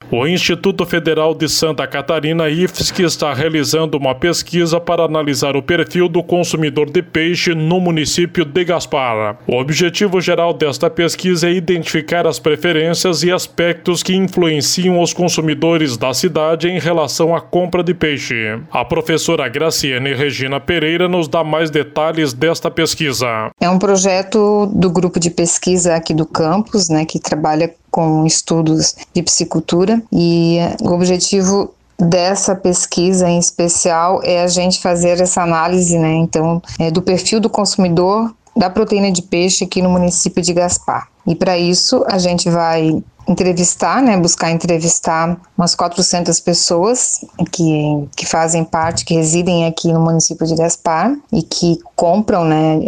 O Instituto Federal de Santa Catarina, IFSC, está realizando uma pesquisa para analisar o perfil do consumidor de peixe no município de Gaspar. O objetivo geral desta pesquisa é identificar as preferências e aspectos que influenciam os consumidores da cidade em relação à compra de peixe. A professora Graciane Regina Pereira nos dá mais detalhes desta pesquisa. É um projeto do grupo de pesquisa aqui do campus, que trabalha com estudos de piscicultura, e o objetivo dessa pesquisa em especial é a gente fazer essa análise, então, do perfil do consumidor da proteína de peixe aqui no município de Gaspar. E para isso a gente vai entrevistar, buscar entrevistar umas 400 pessoas que fazem parte, que residem aqui no município de Gaspar e que compram,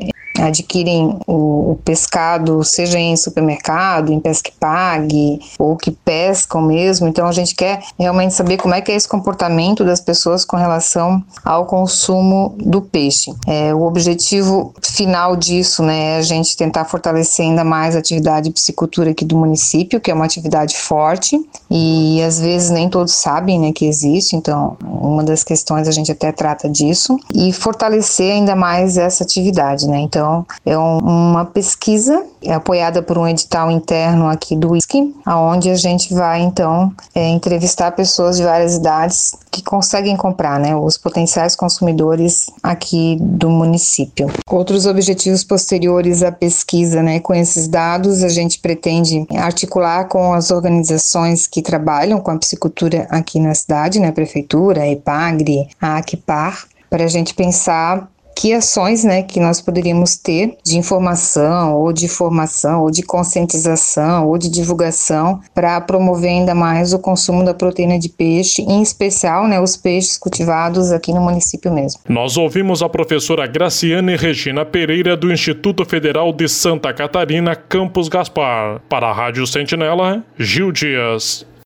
adquirem o pescado, seja em supermercado, em Pesque Pague, ou que pescam mesmo. Então a gente quer realmente saber como é que é esse comportamento das pessoas com relação ao consumo do peixe. O objetivo final disso, é a gente tentar fortalecer ainda mais a atividade de piscicultura aqui do município, que é uma atividade forte e às vezes nem todos sabem, que existe. Então uma das questões a gente até trata disso, e fortalecer ainda mais essa atividade, Então é uma pesquisa apoiada por um edital interno aqui do IFSC, onde a gente vai então entrevistar pessoas de várias idades que conseguem comprar, os potenciais consumidores aqui do município. Outros objetivos posteriores à pesquisa, com esses dados, a gente pretende articular com as organizações que trabalham com a piscicultura aqui na cidade, a Prefeitura, a EPAGRE, a ACPAR, para a gente pensar que ações, que nós poderíamos ter de informação, ou de formação, ou de conscientização, ou de divulgação para promover ainda mais o consumo da proteína de peixe, em especial, os peixes cultivados aqui no município mesmo. Nós ouvimos a professora Graciane Regina Pereira do Instituto Federal de Santa Catarina, Campus Gaspar. Para a Rádio Sentinela, Gil Dias.